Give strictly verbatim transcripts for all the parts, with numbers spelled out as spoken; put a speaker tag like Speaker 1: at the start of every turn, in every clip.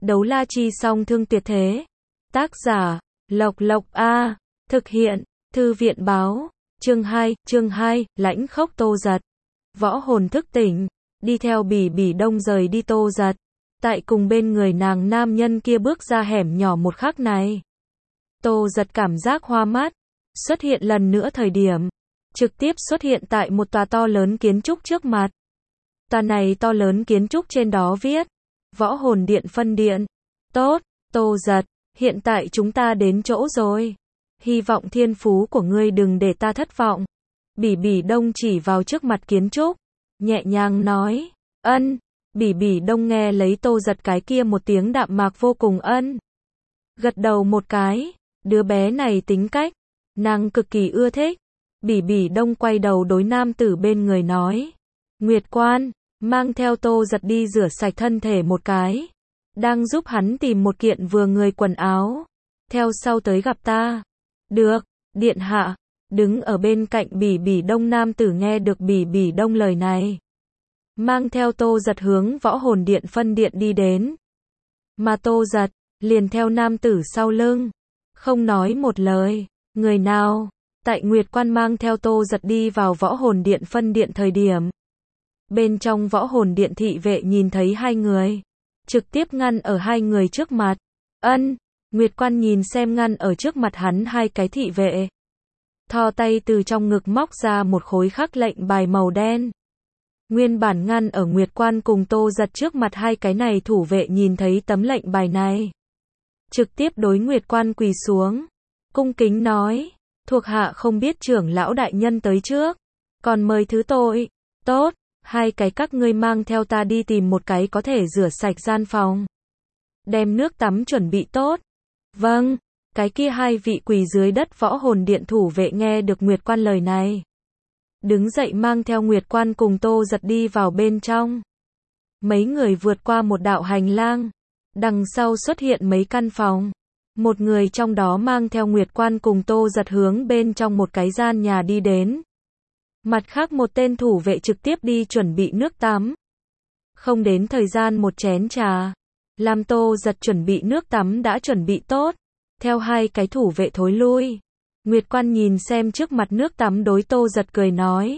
Speaker 1: Đấu la chi song thương tuyệt thế. Tác giả, Lộc Lộc A. Thực hiện, Thư viện báo. Chương hai, chương hai, lãnh khốc Tô Giật. Võ hồn thức tỉnh, đi theo Bỉ Bỉ Đông rời đi Tô Giật. Tại cùng bên người nàng nam nhân kia bước ra hẻm nhỏ một khắc này. Tô Giật cảm giác hoa mắt, xuất hiện lần nữa thời điểm. Trực tiếp xuất hiện tại một tòa to lớn kiến trúc trước mặt. Tòa này to lớn kiến trúc trên đó viết, Võ hồn điện phân điện. Tốt, Tô Giật, hiện tại chúng ta đến chỗ rồi. Hy vọng thiên phú của ngươi đừng để ta thất vọng. Bỉ Bỉ Đông chỉ vào trước mặt kiến trúc, nhẹ nhàng nói, ân. Bỉ Bỉ Đông nghe lấy Tô Giật cái kia một tiếng đạm mạc vô cùng ân. Gật đầu một cái, đứa bé này tính cách, nàng cực kỳ ưa thích. Bỉ Bỉ Đông quay đầu đối nam tử bên người nói, Nguyệt Quan, mang theo Tô Giật đi rửa sạch thân thể một cái. Đang giúp hắn tìm một kiện vừa người quần áo. Theo sau tới gặp ta. Được, điện hạ. Đứng ở bên cạnh Bỉ Bỉ Đông nam tử nghe được Bỉ Bỉ Đông lời này. Mang theo Tô Giật hướng Võ hồn điện phân điện đi đến. Mà Tô Giật, liền theo nam tử sau lưng. Không nói một lời. Người nào? Tại Nguyệt Quan mang theo Tô Giật đi vào Võ hồn điện phân điện thời điểm. Bên trong Võ hồn điện thị vệ nhìn thấy hai người. Trực tiếp ngăn ở hai người trước mặt. Ân, Nguyệt Quan nhìn xem ngăn ở trước mặt hắn hai cái thị vệ. Thò tay từ trong ngực móc ra một khối khắc lệnh bài màu đen. Nguyên bản ngăn ở Nguyệt Quan cùng Tô Giật trước mặt hai cái này thủ vệ nhìn thấy tấm lệnh bài này. Trực tiếp đối Nguyệt Quan quỳ xuống. Cung kính nói, thuộc hạ không biết trưởng lão đại nhân tới trước. Còn mời thứ tội. Tốt, hai cái các ngươi mang theo ta đi tìm một cái có thể rửa sạch gian phòng. Đem nước tắm chuẩn bị tốt. Vâng, cái kia hai vị quỳ dưới đất Võ hồn điện thủ vệ nghe được Nguyệt Quan lời này. Đứng dậy mang theo Nguyệt Quan cùng Tô Giật đi vào bên trong. Mấy người vượt qua một đạo hành lang. Đằng sau xuất hiện mấy căn phòng. Một người trong đó mang theo Nguyệt Quan cùng Tô Giật hướng bên trong một cái gian nhà đi đến. Mặt khác một tên thủ vệ trực tiếp đi chuẩn bị nước tắm. Không đến thời gian một chén trà. Làm Tô Giật chuẩn bị nước tắm đã chuẩn bị tốt. Theo hai cái thủ vệ thối lui. Nguyệt Quan nhìn xem trước mặt nước tắm đối Tô Giật cười nói.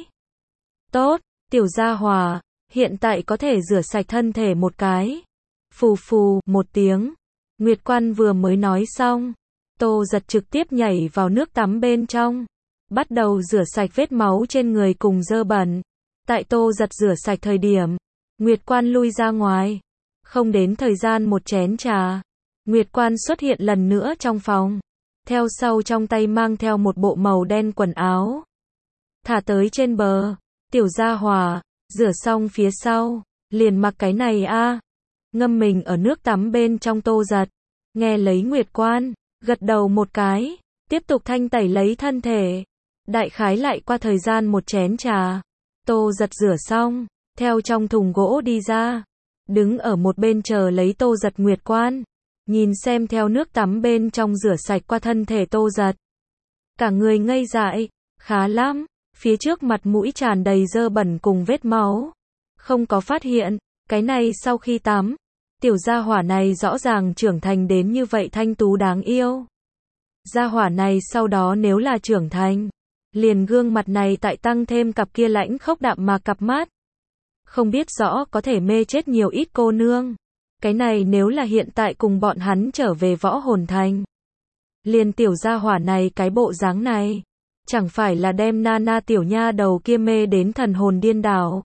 Speaker 1: Tốt, tiểu gia hòa, hiện tại có thể rửa sạch thân thể một cái. Phù phù, một tiếng. Nguyệt Quan vừa mới nói xong. Tô Giật trực tiếp nhảy vào nước tắm bên trong. Bắt đầu rửa sạch vết máu trên người cùng dơ bẩn. Tại Tô Giật rửa sạch thời điểm. Nguyệt Quan lui ra ngoài. Không đến thời gian một chén trà. Nguyệt Quan xuất hiện lần nữa trong phòng. Theo sau trong tay mang theo một bộ màu đen quần áo. Thả tới trên bờ. Tiểu gia hòa, rửa xong phía sau. Liền mặc cái này a. Ngâm mình ở nước tắm bên trong Tô Giật. Nghe lấy Nguyệt Quan. Gật đầu một cái. Tiếp tục thanh tẩy lấy thân thể. Đại khái lại qua thời gian một chén trà. Tô Giật rửa xong. Theo trong thùng gỗ đi ra. Đứng ở một bên chờ lấy Tô Giật Nguyệt Quan. Nhìn xem theo nước tắm bên trong rửa sạch qua thân thể Tô Giật. Cả người ngây dại. Khá lắm. Phía trước mặt mũi tràn đầy dơ bẩn cùng vết máu. Không có phát hiện. Cái này sau khi tắm. Tiểu gia hỏa này rõ ràng trưởng thành đến như vậy thanh tú đáng yêu. Gia hỏa này sau đó nếu là trưởng thành. Liền gương mặt này tại tăng thêm cặp kia lãnh khốc đạm mà cặp mắt. Không biết rõ có thể mê chết nhiều ít cô nương. Cái này nếu là hiện tại cùng bọn hắn trở về Võ hồn thành. Liền tiểu gia hỏa này cái bộ dáng này. Chẳng phải là đem Nana tiểu nha đầu kia mê đến thần hồn điên đảo.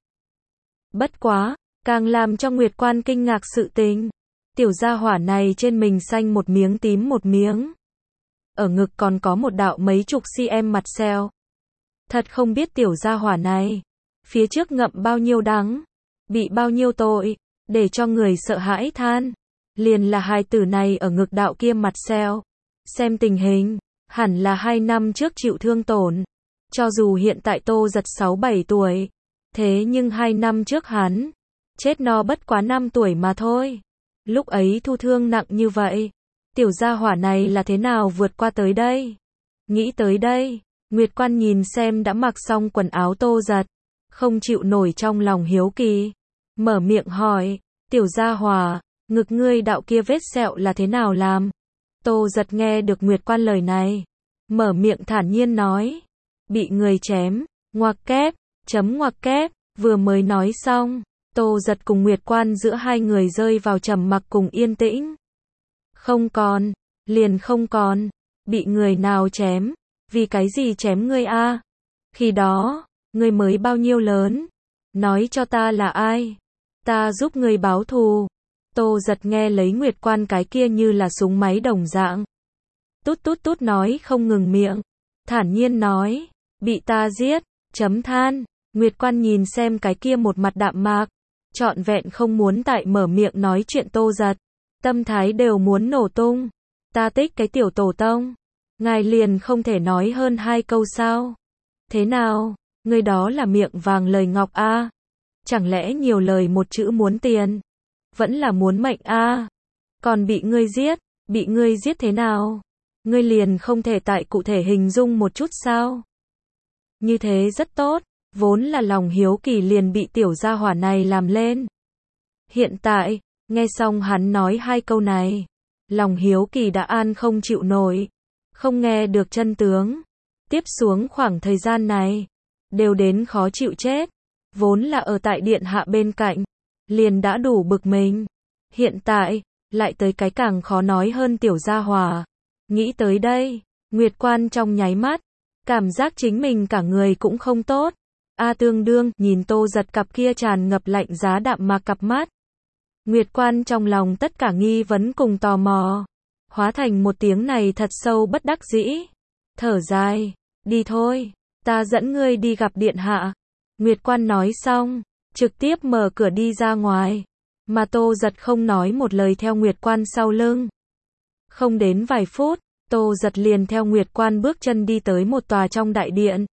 Speaker 1: Bất quá, càng làm cho Nguyệt Quan kinh ngạc sự tình. Tiểu gia hỏa này trên mình xanh một miếng tím một miếng. Ở ngực còn có một đạo mấy chục cm mặt sẹo. Thật không biết tiểu gia hỏa này. Phía trước ngậm bao nhiêu đắng. Bị bao nhiêu tội. Để cho người sợ hãi than. Liền là hài tử này ở ngực đạo kia mặt sẹo. Xem tình hình. Hẳn là hai năm trước chịu thương tổn. Cho dù hiện tại Tô Giật sáu bảy tuổi. Thế nhưng hai năm trước hắn. Chết no bất quá năm tuổi mà thôi. Lúc ấy thu thương nặng như vậy. Tiểu gia hỏa này là thế nào vượt qua tới đây? Nghĩ tới đây. Nguyệt Quan nhìn xem đã mặc xong quần áo Tô Giật. Không chịu nổi trong lòng hiếu kỳ. Mở miệng hỏi. Tiểu gia hỏa. ngực ngươi đạo kia vết sẹo là thế nào làm? Tô Giật nghe được Nguyệt Quan lời này, mở miệng thản nhiên nói, bị người chém, ngoặc kép, chấm ngoặc kép, vừa mới nói xong, Tô Giật cùng Nguyệt Quan giữa hai người rơi vào trầm mặc cùng yên tĩnh. Không còn, liền không còn, bị người nào chém, vì cái gì chém ngươi a? Khi đó, ngươi mới bao nhiêu lớn? Nói cho ta là ai? Ta giúp ngươi báo thù. Tô Giật nghe lấy Nguyệt Quan cái kia như là súng máy đồng dạng. Tút tút tút nói không ngừng miệng. Thản nhiên nói, bị ta giết, chấm than. Nguyệt Quan nhìn xem cái kia một mặt đạm mạc, trọn vẹn không muốn tại mở miệng nói chuyện Tô Giật. Tâm thái đều muốn nổ tung. Ta tích cái tiểu tổ tông. Ngài liền không thể nói hơn hai câu sao? Thế nào? Ngươi đó là miệng vàng lời ngọc a? Chẳng lẽ nhiều lời một chữ muốn tiền? Vẫn là muốn mệnh a? Còn bị ngươi giết, bị ngươi giết thế nào? Ngươi liền không thể tại cụ thể hình dung một chút sao? Như thế rất tốt, vốn là lòng hiếu kỳ liền bị tiểu gia hỏa này làm lên. Hiện tại, nghe xong hắn nói hai câu này, lòng hiếu kỳ đã an không chịu nổi, không nghe được chân tướng. Tiếp xuống khoảng thời gian này, đều đến khó chịu chết, vốn là ở tại điện hạ bên cạnh, liền đã đủ bực mình. Hiện tại, lại tới cái càng khó nói hơn tiểu gia hỏa. Nghĩ tới đây, Nguyệt Quan trong nháy mắt, cảm giác chính mình cả người cũng không tốt. A tương đương, nhìn Tô Giật cặp kia tràn ngập lạnh giá đạm mạc cặp mắt. Nguyệt Quan trong lòng tất cả nghi vấn cùng tò mò, hóa thành một tiếng này thật sâu bất đắc dĩ. Thở dài, đi thôi, ta dẫn ngươi đi gặp điện hạ. Nguyệt Quan nói xong, trực tiếp mở cửa đi ra ngoài, mà Tô Giật không nói một lời theo Nguyệt Quan sau lưng. Không đến vài phút, Tô Giật liền theo Nguyệt Quan bước chân đi tới một tòa trong đại điện.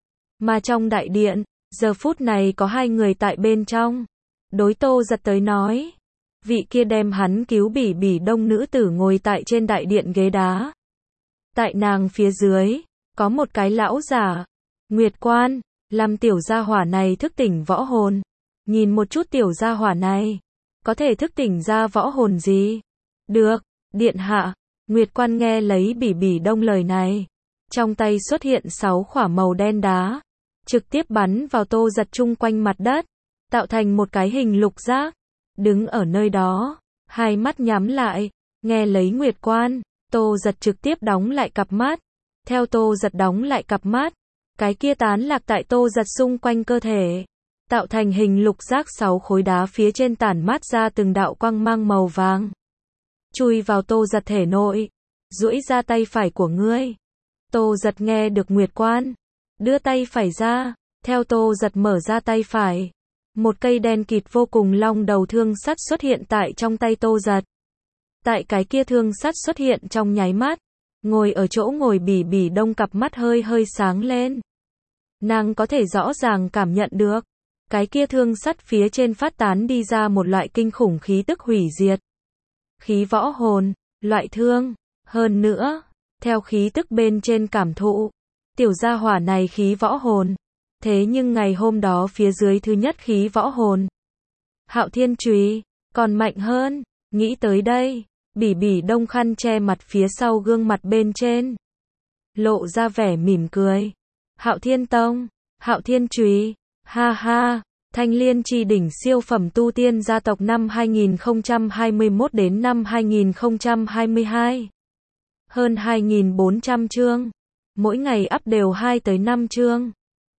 Speaker 1: Mà trong đại điện, giờ phút này có hai người tại bên trong. Đối Tô Giật tới nói, vị kia đem hắn cứu Bỉ Bỉ Đông nữ tử ngồi tại trên đại điện ghế đá. Tại nàng phía dưới, có một cái lão giả. Nguyệt Quan, làm tiểu gia hỏa này thức tỉnh võ hồn. Nhìn một chút tiểu gia hỏa này, có thể thức tỉnh ra võ hồn gì? Được, điện hạ. Nguyệt Quan nghe lấy Bỉ Bỉ Đông lời này, trong tay xuất hiện sáu khỏa màu đen đá, trực tiếp bắn vào Tô Giật chung quanh mặt đất, tạo thành một cái hình lục giác. Đứng ở nơi đó, hai mắt nhắm lại, nghe lấy Nguyệt Quan, Tô Giật trực tiếp đóng lại cặp mắt. Theo Tô Giật đóng lại cặp mắt, cái kia tán lạc tại Tô Giật xung quanh cơ thể, tạo thành hình lục giác sáu khối đá phía trên tản mát ra từng đạo quang mang màu vàng. Chui vào Tô Giật thể nội, duỗi ra tay phải của ngươi. Tô Giật nghe được Nguyệt Quan, đưa tay phải ra, theo Tô Giật mở ra tay phải. Một cây đen kịt vô cùng long đầu thương sắt xuất hiện tại trong tay Tô Giật. Tại cái kia thương sắt xuất hiện trong nháy mắt, ngồi ở chỗ ngồi Bỉ Bỉ Đông cặp mắt hơi hơi sáng lên. Nàng có thể rõ ràng cảm nhận được, cái kia thương sắt phía trên phát tán đi ra một loại kinh khủng khí tức hủy diệt. Khí võ hồn, loại thương, hơn nữa, theo khí tức bên trên cảm thụ, tiểu gia hỏa này khí võ hồn. Thế nhưng ngày hôm đó phía dưới thứ nhất khí võ hồn, Hạo Thiên Chùy, còn mạnh hơn. Nghĩ tới đây, Bỉ Bỉ Đông khăn che mặt phía sau gương mặt bên trên, lộ ra vẻ mỉm cười. Hạo Thiên Tông, Hạo Thiên Chùy, ha ha. Thanh Liên Chi đỉnh siêu phẩm tu tiên gia tộc năm hai nghìn không trăm hai mươi mốt đến năm hai nghìn không trăm hai mươi hai. Hơn hai nghìn bốn trăm chương, mỗi ngày up đều hai tới năm chương.